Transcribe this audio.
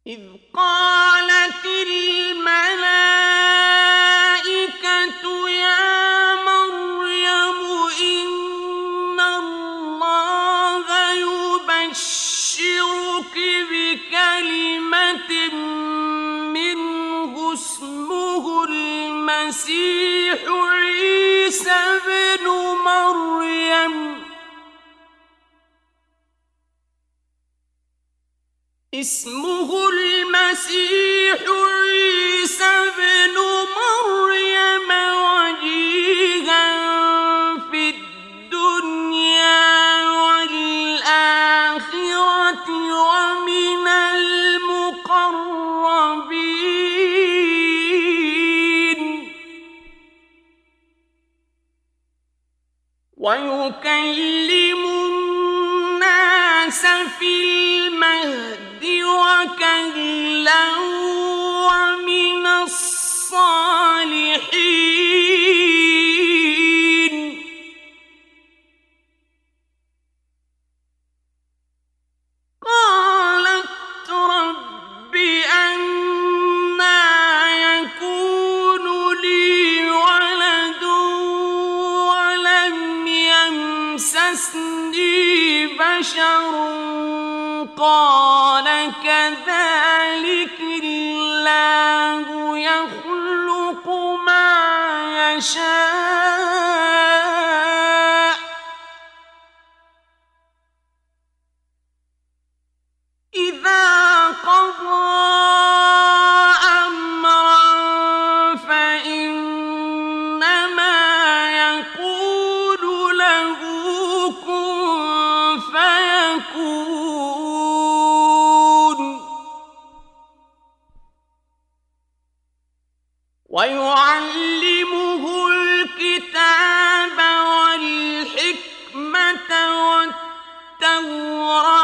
إذ قالت الملائكة يا مريم إن الله يبشرك بكلمة منه اسمه المسيح عيسى ابن مريم وجيها في الدنيا والآخرة ومن المقربين ويكلم الناس في المهد وكهلا ومن الصالحين قالت رب أنى يكون لي ولد ولم يمسسني بشر قال كذلك الله يخلق ما يشاء إذا قضى أمرا فإنما يقول له كن فيكون ويعلمه الكتاب والحكمة والتوراة